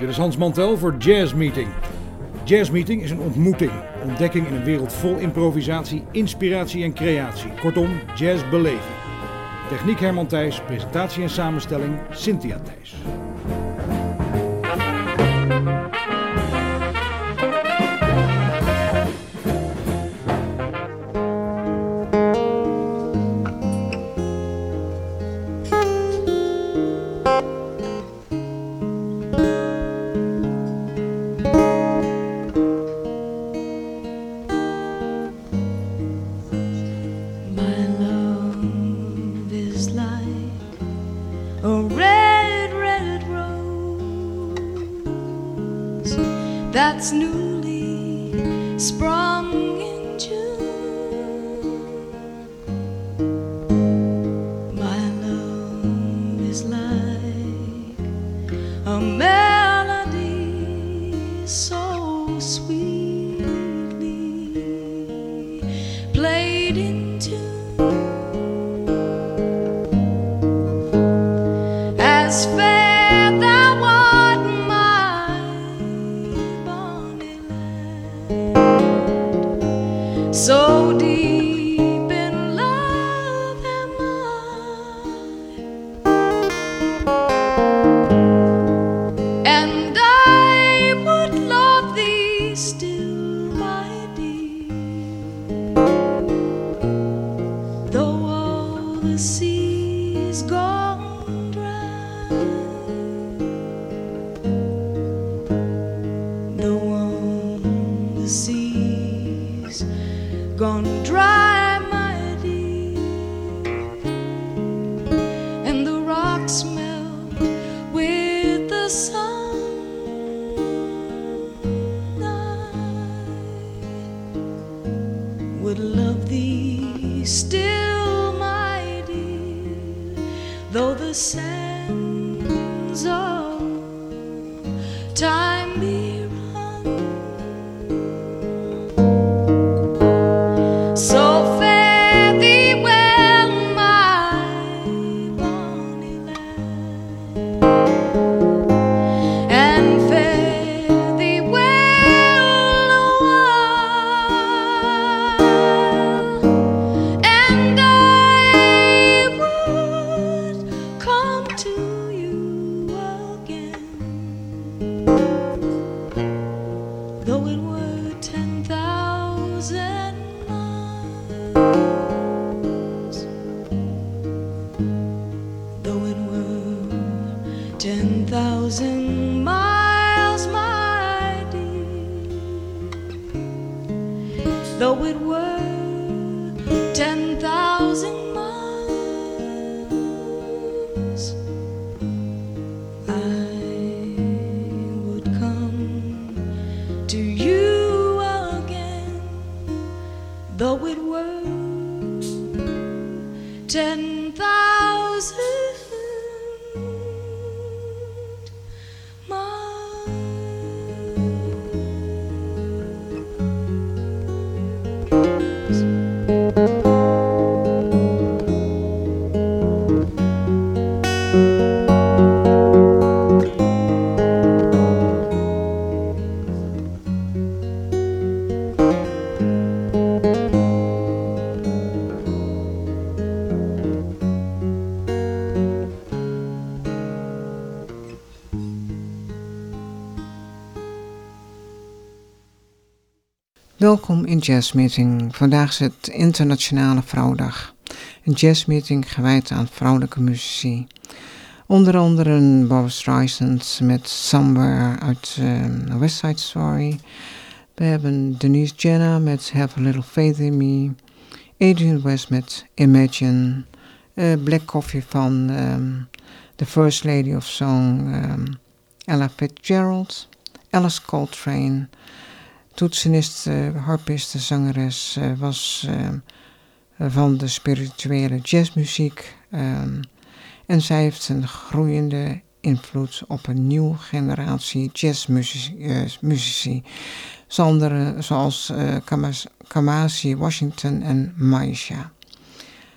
is Hans Mantel voor Jazz Meeting. Jazz Meeting is een ontmoeting, ontdekking in een wereld vol improvisatie, inspiratie en creatie. Kortom, jazz beleven. Techniek Herman Thijs, presentatie en samenstelling Cynthia Thijs. That's newly sprung in June. My love is like a melody so sweetly played in tune, as fair thou art, so deep in love am I, and I would love thee still, my dear, though all the sea's gone dry, though all the sea's gone dry, my dear, and the rocks melt with the sun. I would love thee still, my dear, though the sands of time be run. So fare thee well, my bonny lad, and fare thee well a while, and I would come to you again, though it were 10,000 miles, though it were 10,000 miles, my dear, though it were 10,000 miles, I would come to you again, though it were 10,000 miles. Welkom in Jazz Meeting. Vandaag is het Internationale Vrouwendag. Een jazzmeeting gewijd aan vrouwelijke muzici. Onder andere Barbra Streisand met Somewhere uit West Side Story. We hebben Denise Jenner met Have a Little Faith in Me. Adrian West met Imagine. Black Coffee van The First Lady of Song, Ella Fitzgerald. Alice Coltrane. Toetsenist, harpiste, zangeres, was van de spirituele jazzmuziek. En zij heeft een groeiende invloed op een nieuwe generatie jazzmuzici. Zoals Kamasi Washington en Maisha.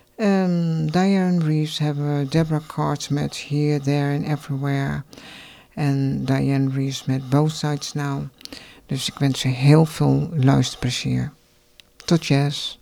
Diane Reeves hebben we Deborah Card met Here, There and Everywhere. En Diane Reeves met Both Sides Now. Dus ik wens je heel veel luisterplezier. Tot jazz.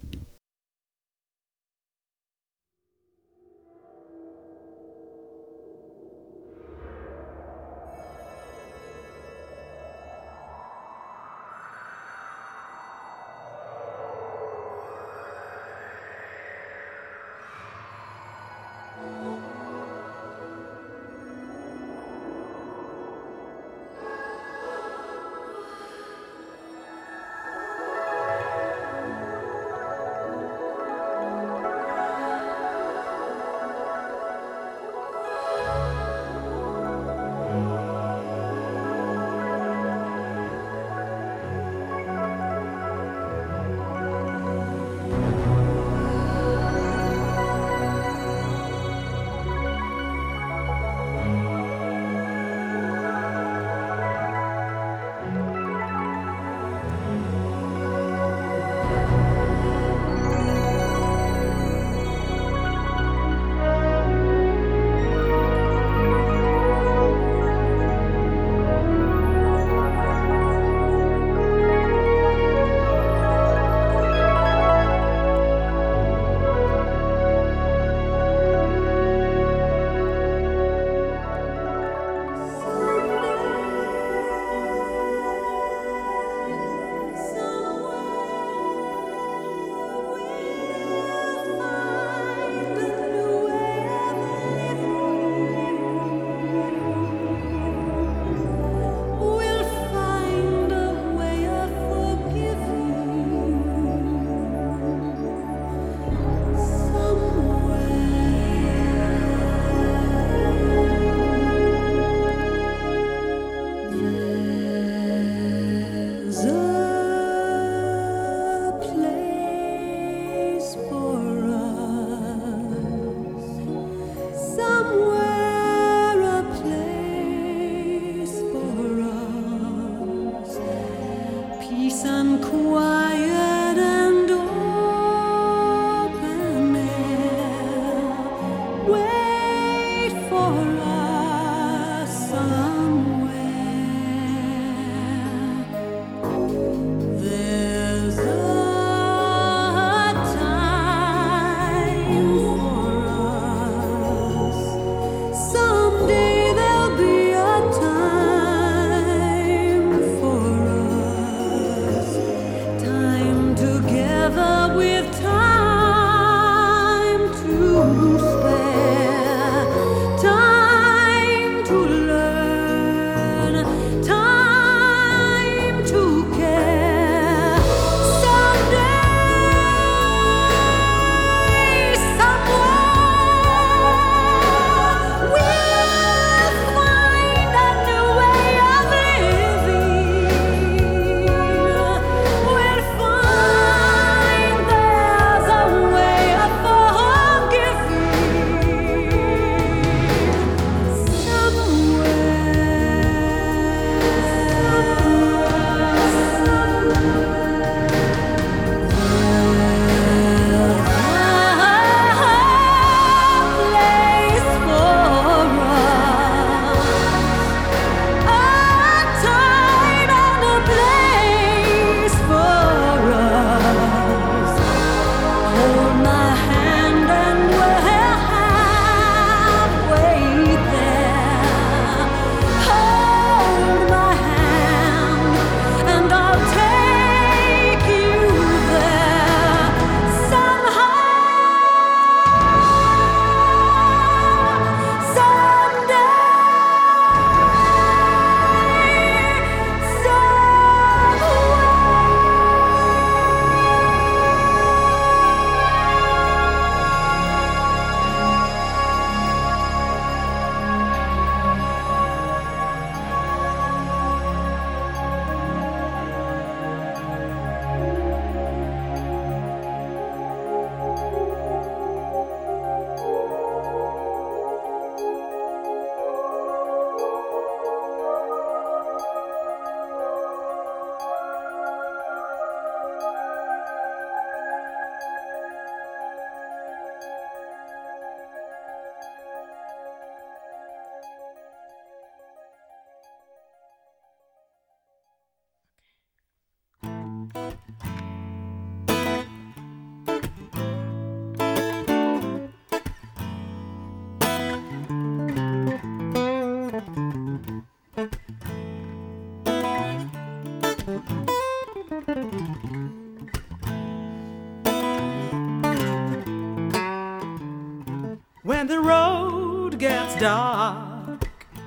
when the road gets dark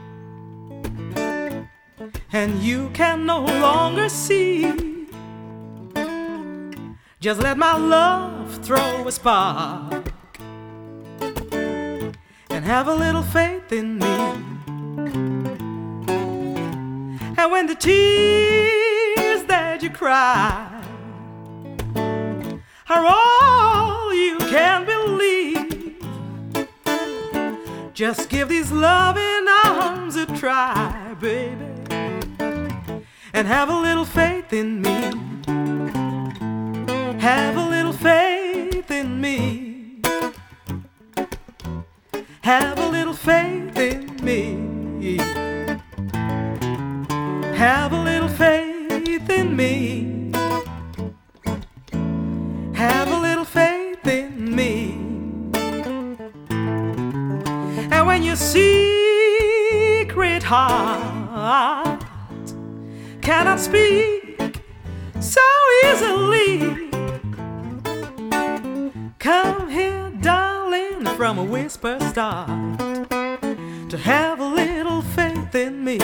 and you can no longer see, just let my love throw a spark and have a little faith in me. And when the tears that you cry are all you can believe, just give these loving arms a try, baby, and have a little faith in me. Have a little faith in me. Have a little faith in me. Have a little faith in me. Have a little faith in me. And when your secret heart cannot speak so easily, come here, darling, from a whisper start, to have a little faith in me.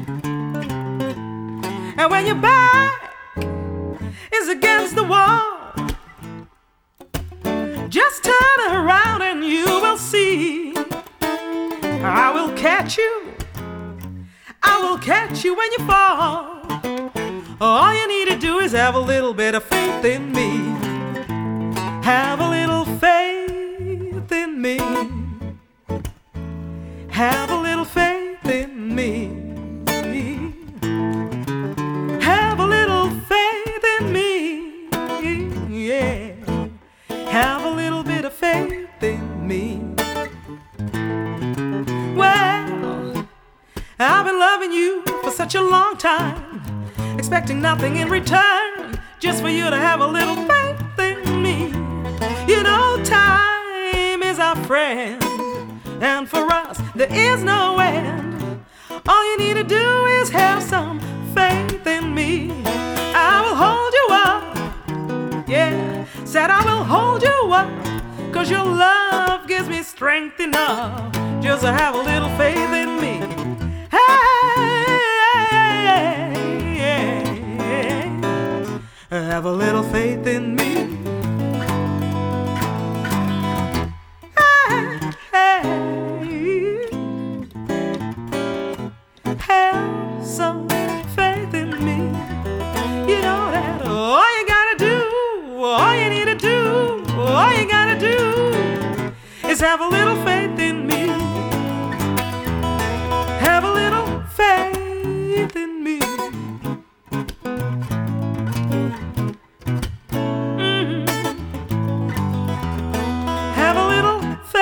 And when your back is against the wall, just turn around and you will see I will catch you. I will catch you when you fall. All you need to do is have a little bit of faith in me. Have a little faith in me. Have a little faith in me. Have a little faith in me. Yeah. Have a little bit of faith in me. Well, I've been loving you for such a long time, expecting nothing in return, just for you to have a little faith in me. You know, time is our friend, and for us there is no end. All you need to do is have some faith in me. I will hold you up. Yeah, said I will hold you up, 'cause your love gives me strength enough just to have a little faith in me. Hey, have a little faith in me. Have some faith in me. You know that all you gotta do, all you need to do, all you gotta do is have a little faith in me. Have a little faith in me. Have a little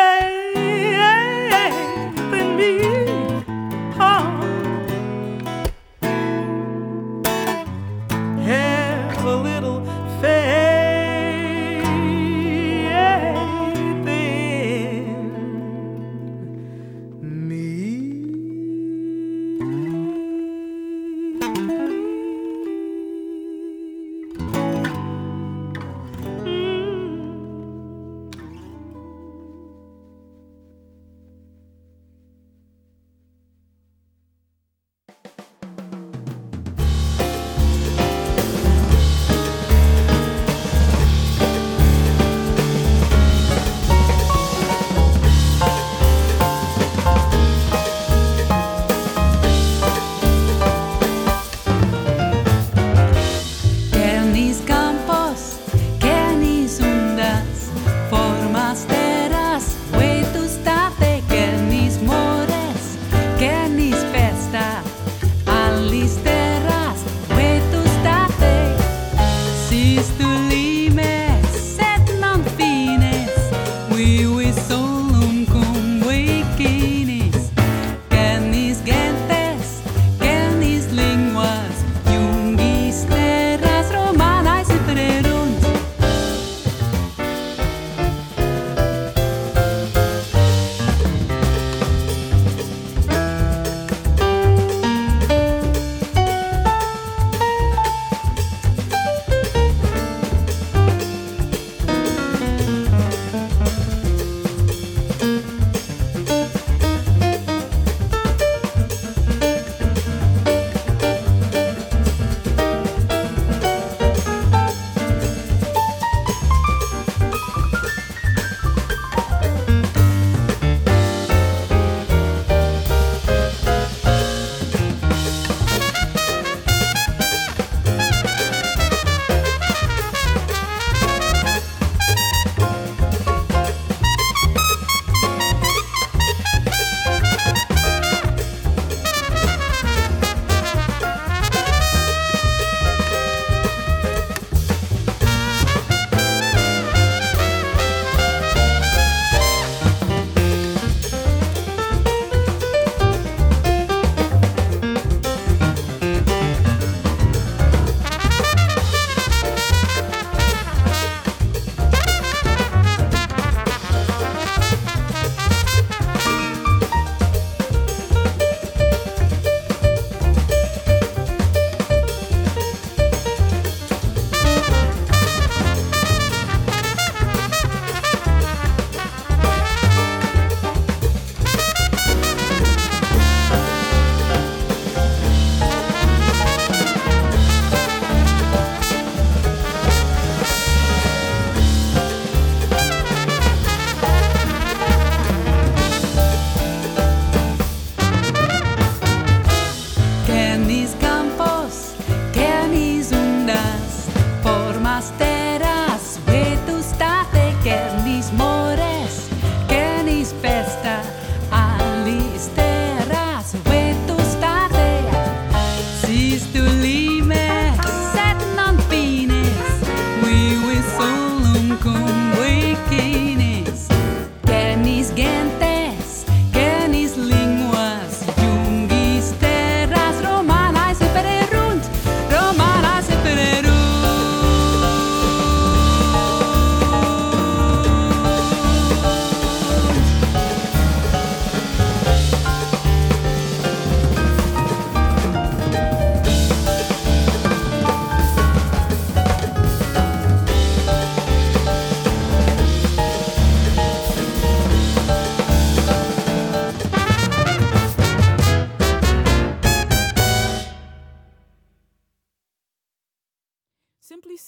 faith in me. Oh. Have a little faith in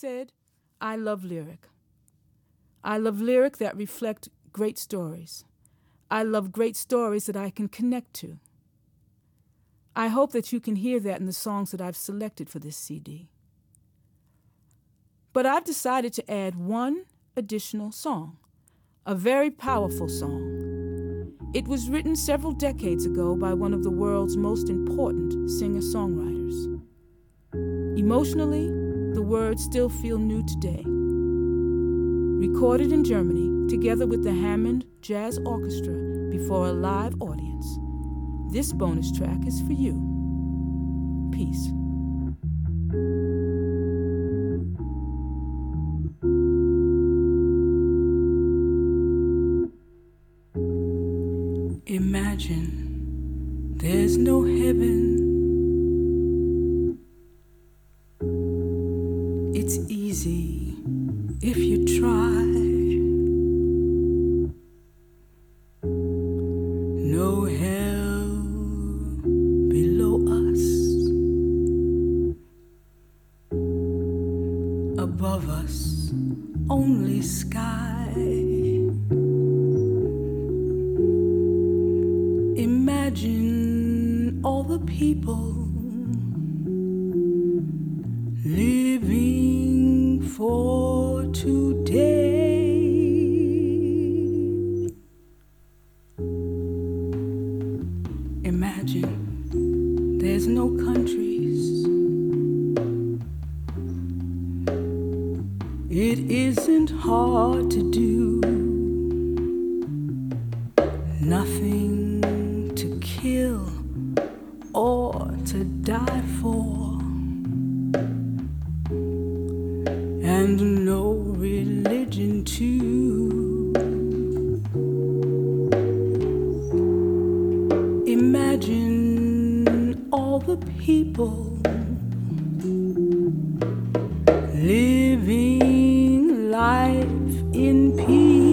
said, I love lyric. I love lyric that reflect great stories. I love great stories that I can connect to. I hope that you can hear that in the songs that I've selected for this CD. But I've decided to add one additional song, a very powerful song. It was written several decades ago by one of the world's most important singer-songwriters. Emotionally, the words still feel new today. Recorded in Germany, together with the Hammond Jazz Orchestra before a live audience, this bonus track is for you. Peace. Imagine there's no heaven. It's easy if you try. No hell below us. Above us, only sky. Imagine all the people living for today. Imagine there's no countries. It isn't hard to do. Nothing to kill or to die for, and no religion too. Imagine all the people living life in peace.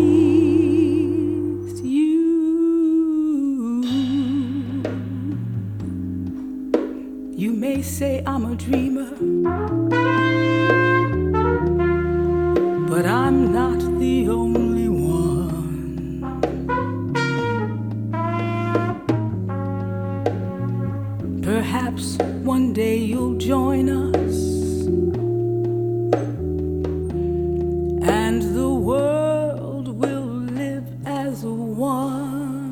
You may say I'm a dreamer, but I'm not the only one. Perhaps one day you'll join us, and the world will live as one.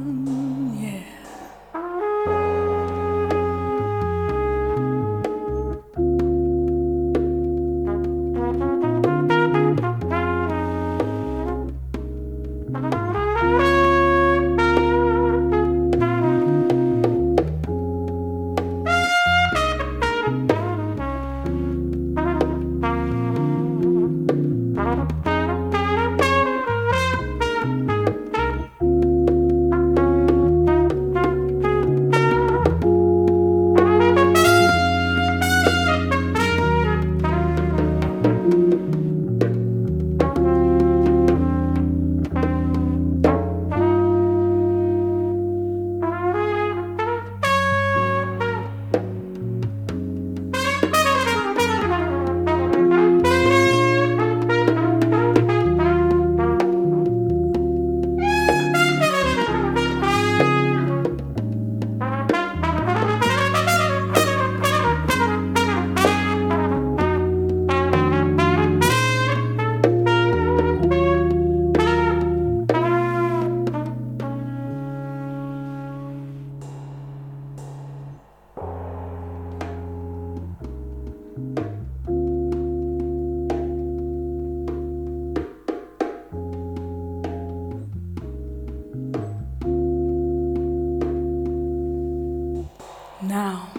Now,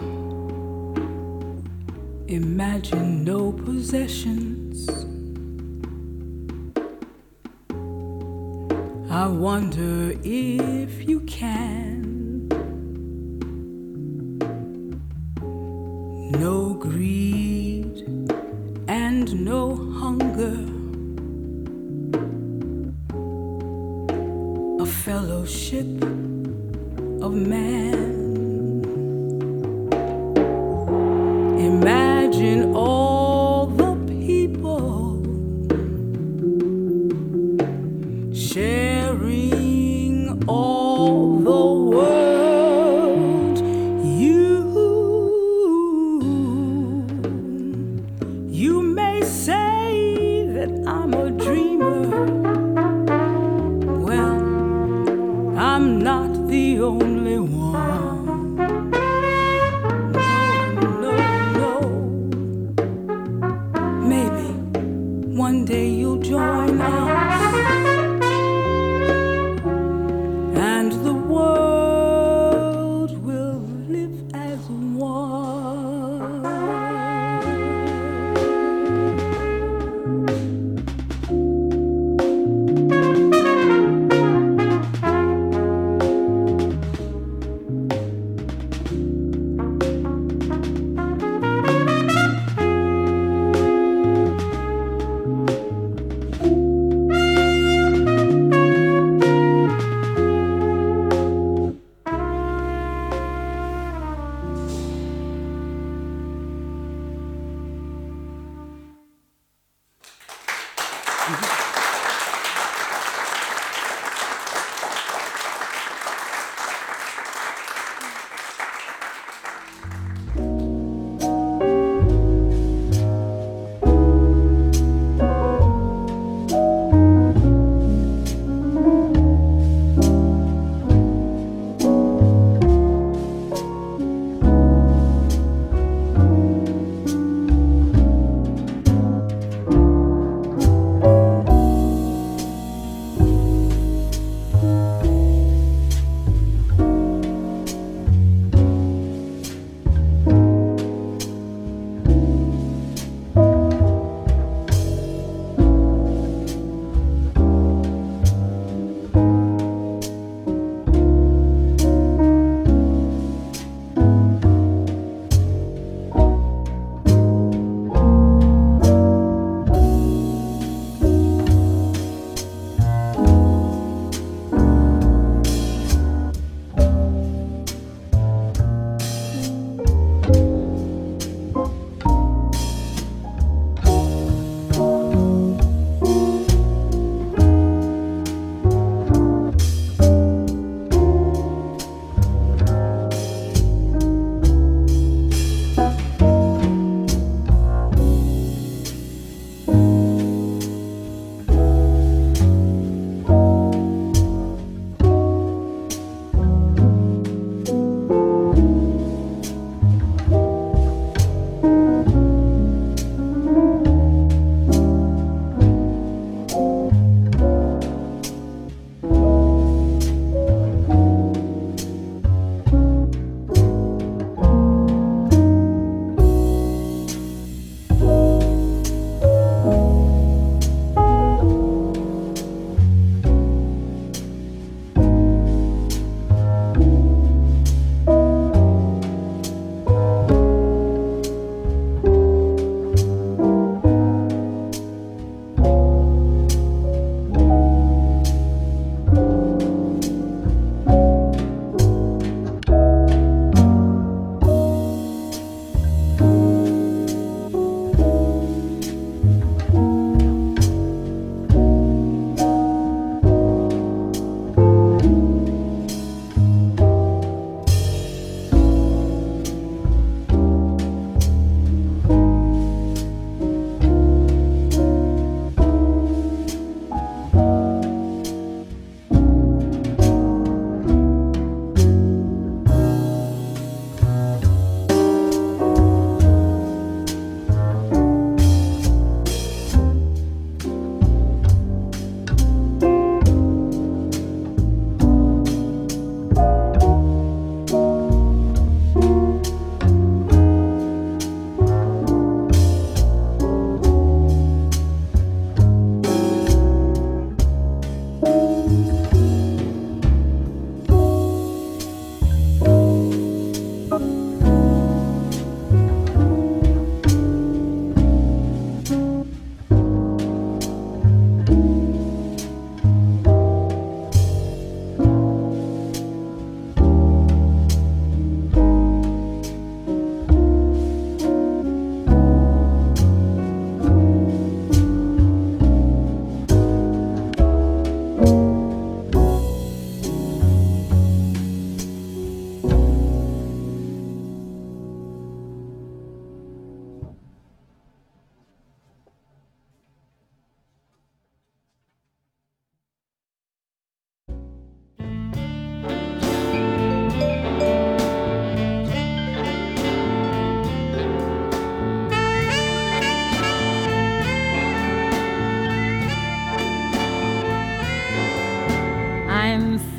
imagine no possessions. I wonder if you can. No greed and no hunger. A fellowship of man. Imagine all the people sharing all the world. You may say that I'm a dreamer. Well, I'm not the only one. No, no, no. Maybe one day you'll join us, and the world will live as one.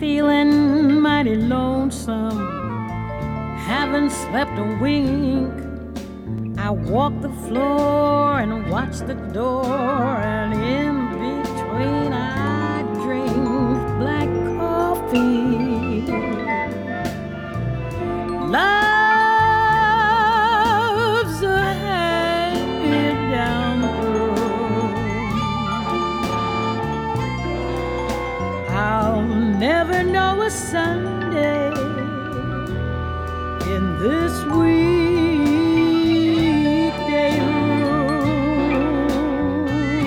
feeling mighty lonesome, haven't slept a wink. I walk the floor and watch the door, and in between I drink black coffee. Love's a hand-down road. I'll never know a Sunday in this weekday room.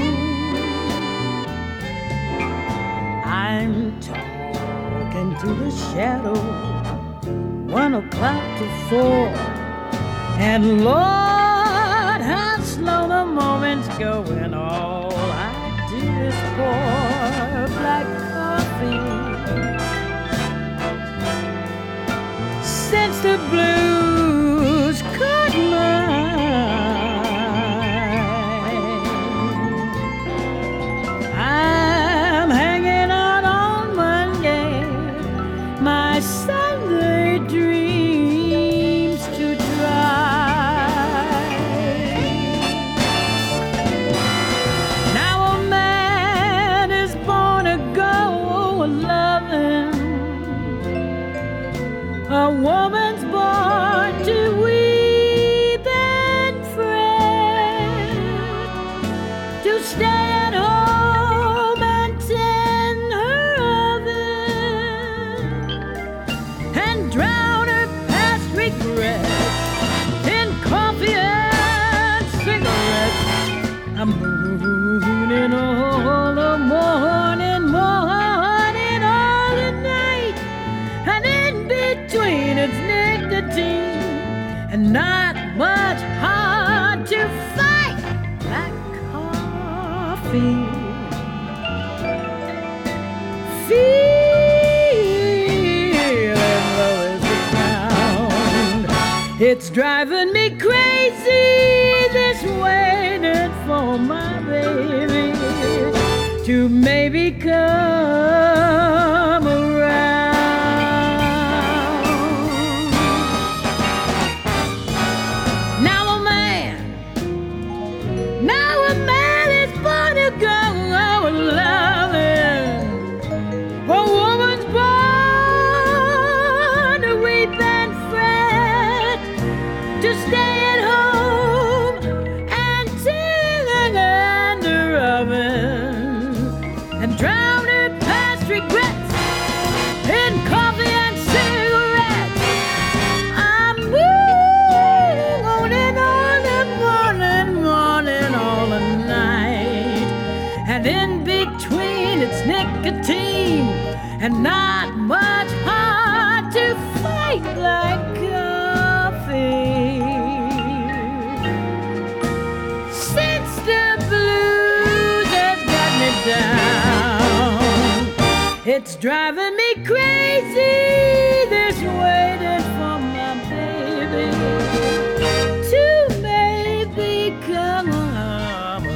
I'm talking to the shadow, 1 o'clock to 4, and Lord, how slow the moments go, and all I do is pour black coffee. Since the blues caught mine, I'm hanging out on Monday, my Sunday dreams to try. Now a man is born to go loving, a woman's born to weep and fret, to stay at home and tend her oven, and drown her past regrets in coffee and cigarettes. I'm mooning all the morning, all the night, and in between it's nicotine and not much hard to fight. Black coffee, feeling low as the ground. It's driving me crazy, this waiting for my baby to maybe come around. Now a man is born to go loving, a woman's born to weep and fret, to stay at home and till under oven, and drown her past regrets in coffee and cigarettes. I'm moving on and all the morning, all the night, and in between it's nicotine and not much hard to fight like coffee. Since the blues has got me down, it's driving me crazy, this waiting for my baby to maybe come around.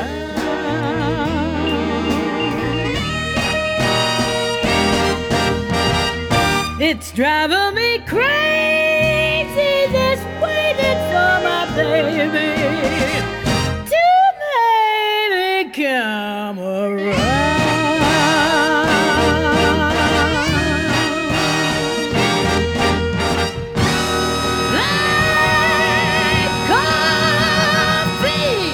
It's driving me crazy, this waiting for my baby to maybe come around. Like coffee.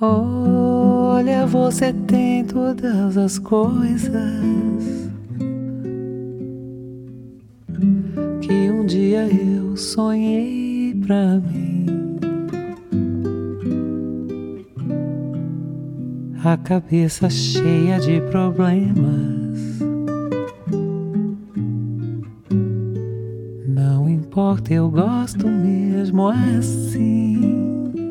Olha, você tem todas as coisas que um dia eu sonhei pra mim. A cabeça cheia de problemas, não importa, eu gosto mesmo assim.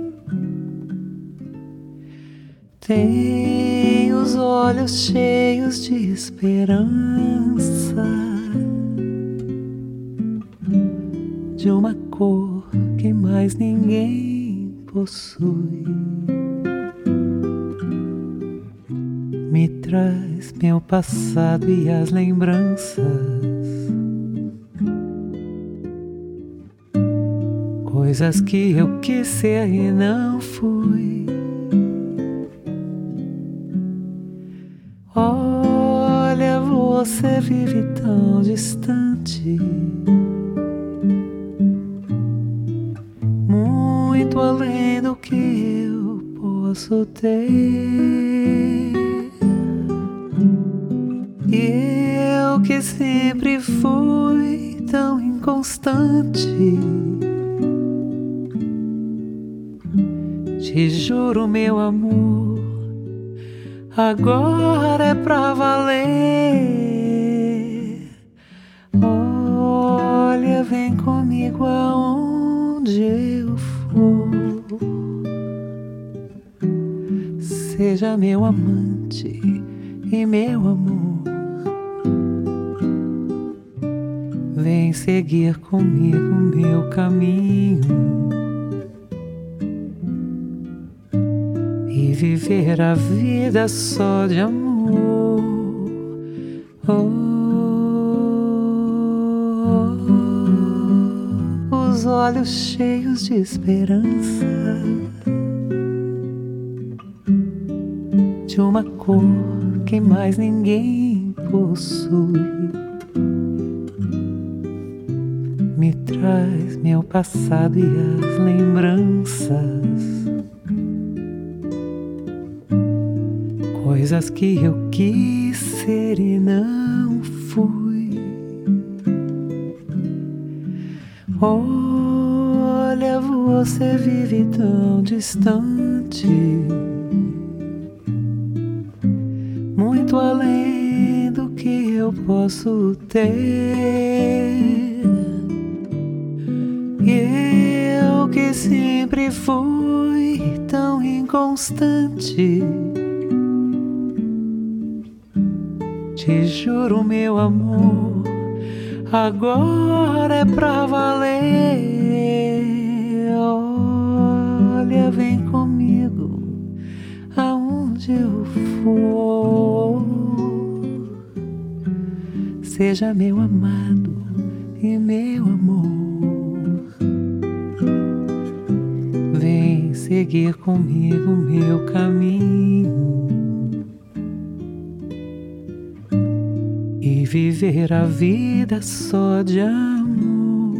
Tem os olhos cheios de esperança, de uma cor que mais ninguém possui. Me traz meu passado e as lembranças, coisas que eu quis ser e não fui. Olha, você vive tão distante, muito além do que eu posso ter. E eu que sempre fui tão inconstante, te juro, meu amor, agora é pra valer. Olha, vem comigo aonde eu for. Seja meu amante e meu amor. Vem seguir comigo meu caminho e viver a vida só de amor. Os olhos cheios de esperança, de uma cor que mais ninguém possui. Me traz meu passado e as lembranças, coisas que eu quis ser e não fui. Olha, você vive tão distante, muito além do que eu posso ter. E eu que sempre fui tão inconstante, te juro, meu amor, agora é pra valer. Olha, vem comigo aonde eu for. Seja meu amado e meu amor. Vem seguir comigo meu caminho e viver a vida só de amor.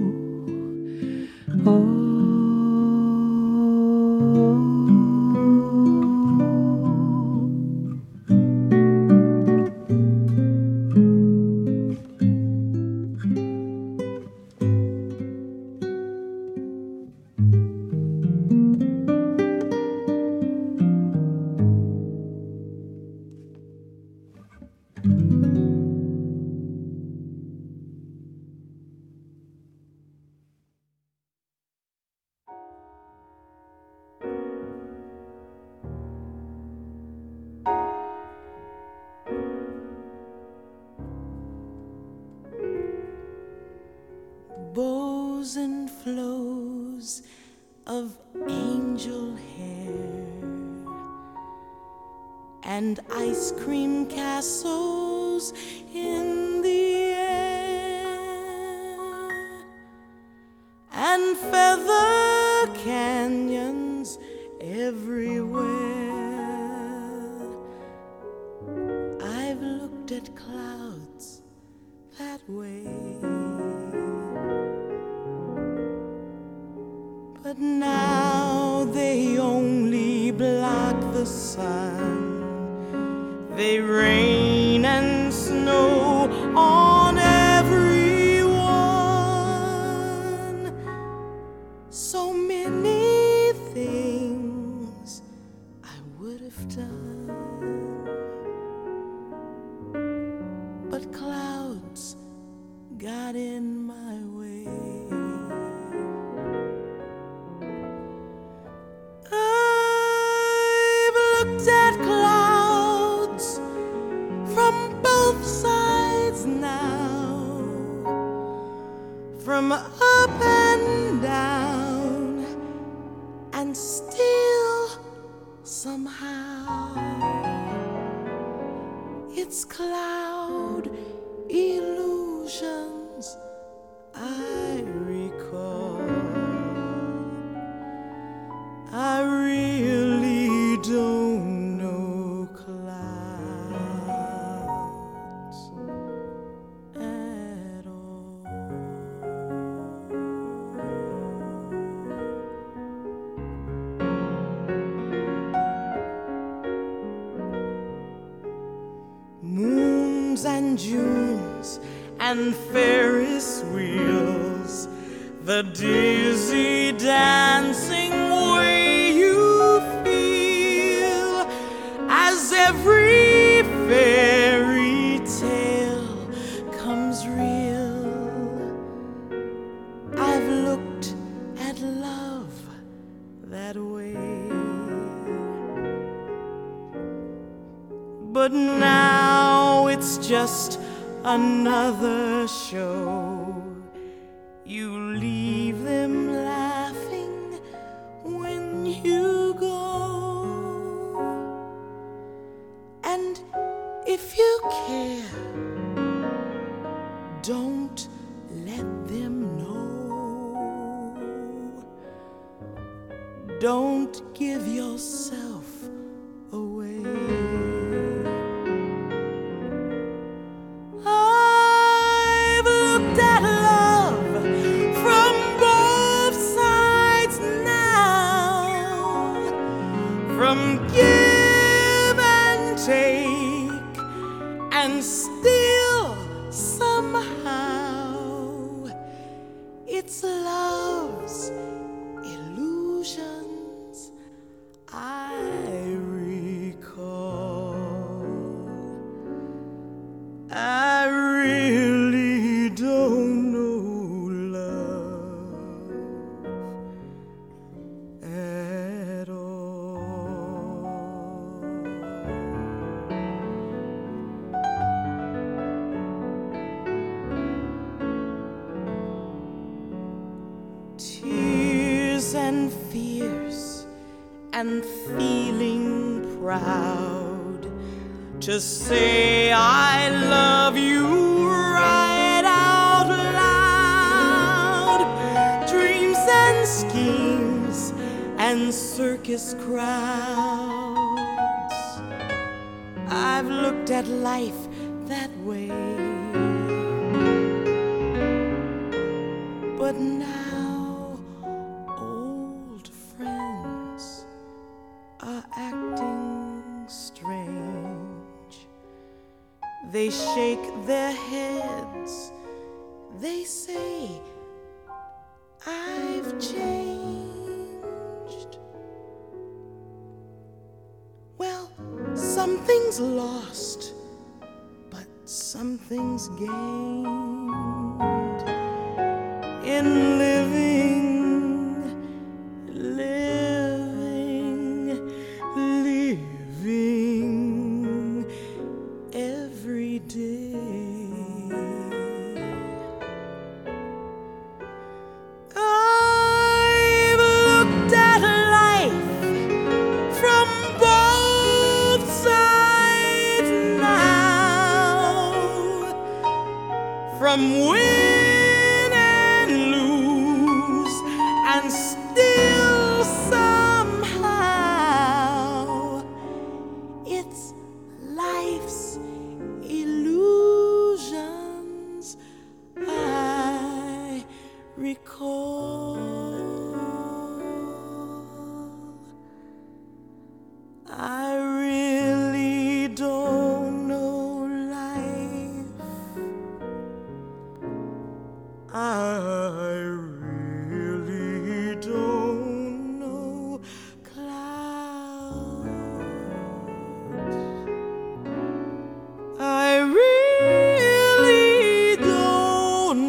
Bows and flows of angel hair and ice cream castles in the air and feather canyons everywhere. I've looked at clouds that way, but now they only block got in my way. I've looked at clouds from both sides now, from up and down, and still somehow it's cloud illusions I recall. I really don't know clouds at all. Moons and Junes and Ferris wheels, the dizzy dancing way you feel as every fairy tale comes real. I've looked at love that way, but now it's just another show. You leave them laughing when you go, and if you care, don't let them know. Don't give yourself away. From give and take, and still somehow it's love's illusions I recall. I really don't know love at all. Tears and fears and feeling proud to say I love you right out loud. Dreams and schemes and circus crowds, I've looked at life that way, but now old friends are acting strange. They shake their heads, they say I've changed. Well, something's lost, but something's gained in living every day. I've looked at life from both sides now, from win and lose, and still somehow it's life's illusions I recall. I really don't know life. I really don't know clouds. I really don't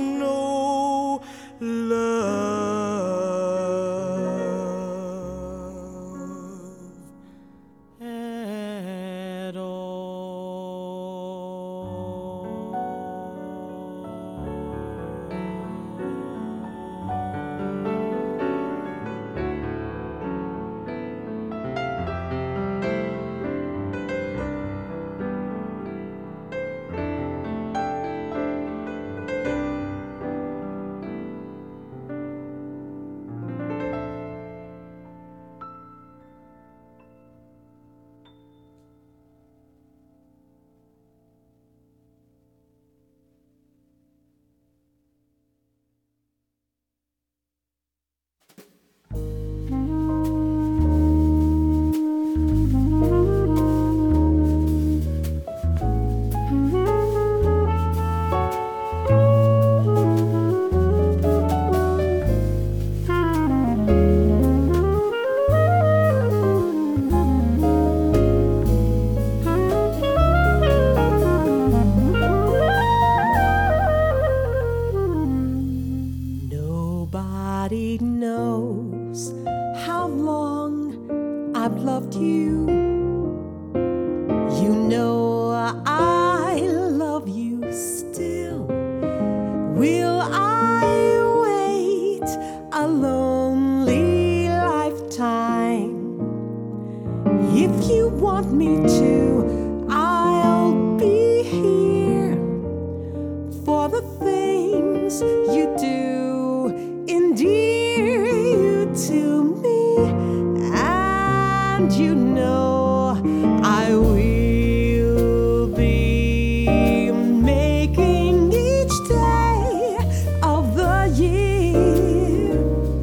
will I wait a lonely lifetime? If you want me to, I'll be here. For the things you do endear you to me, and you know I will be making each day of the year,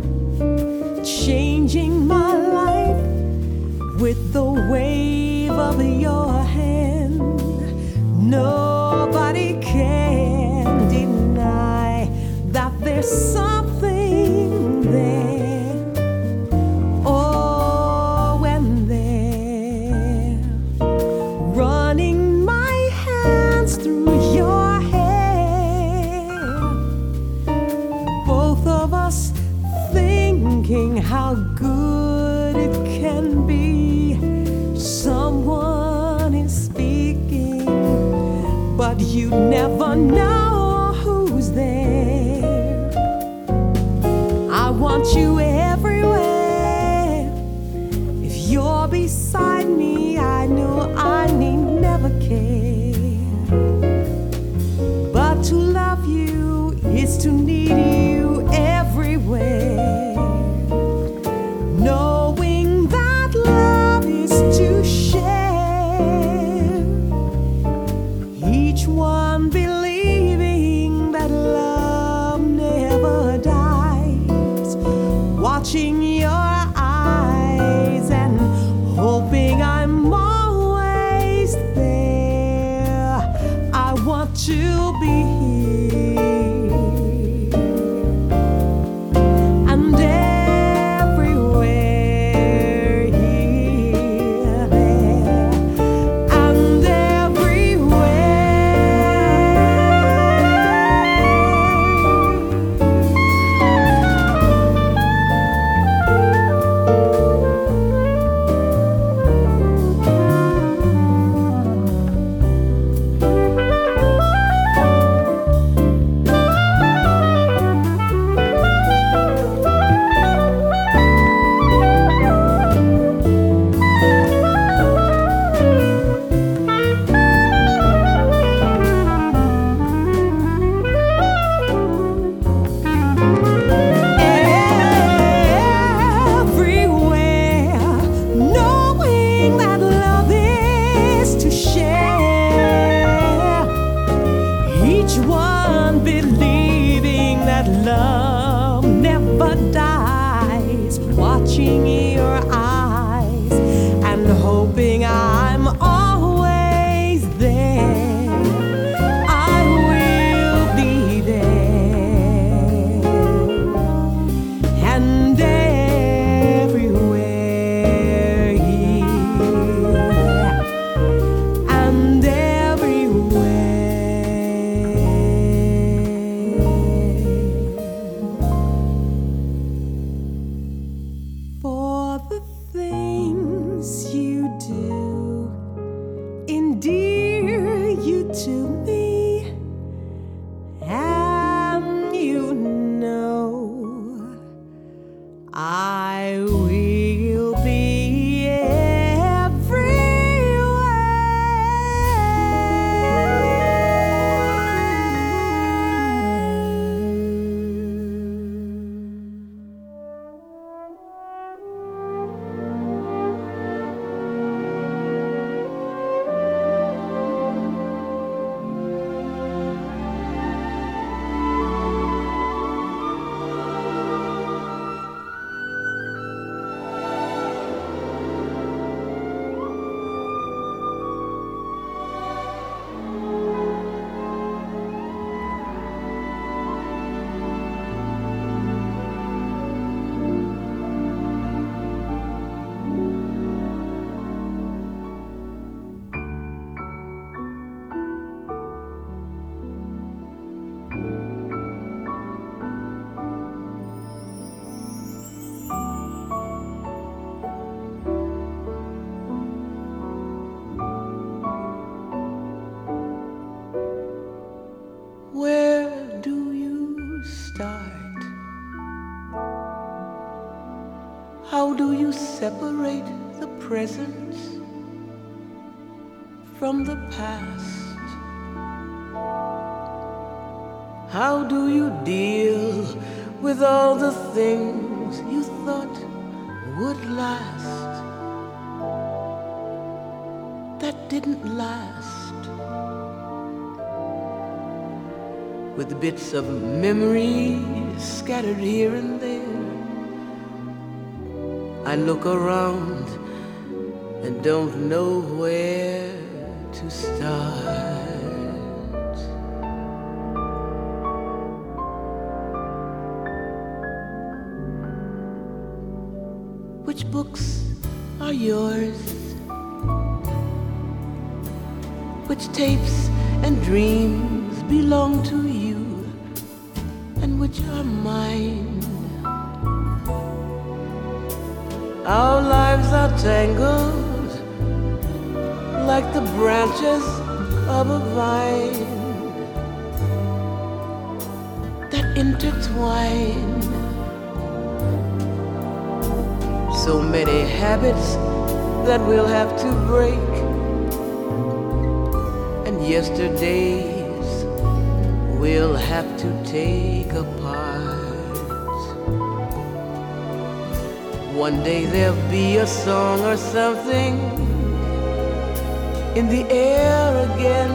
changing my life with the wave of your hand. Nobody can deny that there's something there. Oh, when they're running my hands through your hair, both of us thinking how good it can be. Someone is speaking, but you never know who's there. I want you everywhere. If you're beside me, I know I need never care. But to love you is to need you everywhere. Knowing that love is to share, each one believing that love never dies, watching your eyes and hoping I'm always there. I want to be here. And everywhere, here, there, and for you separate the present from the past? How do you deal with all the things you thought would last that didn't last? With bits of memory scattered here and there, I look around and don't know where to start. Which books are yours? Which tapes and dreams belong to you, and which are mine? Our lives are tangled like the branches of a vine that intertwine. So many habits that we'll have to break, and yesterdays we'll have to take apart. One day there'll be a song or something in the air again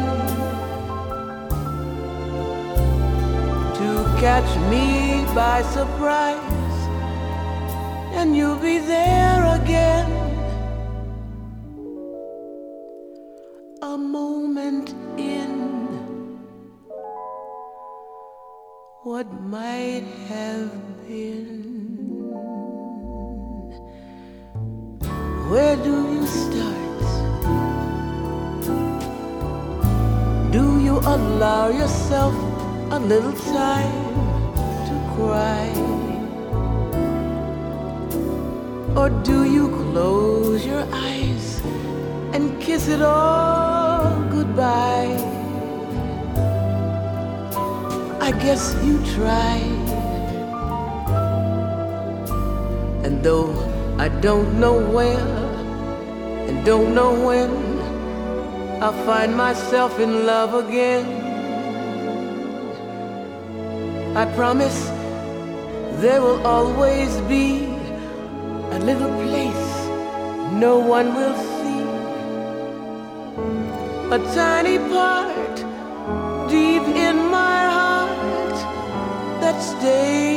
to catch me by surprise, and you'll be there again. A moment in what might have been. Where do you start? Do you allow yourself a little time to cry? Or do you close your eyes and kiss it all goodbye? I guess you tried. And though I don't know where and don't know when I'll find myself in love again, I promise there will always be a little place no one will see, a tiny part deep in my heart that stays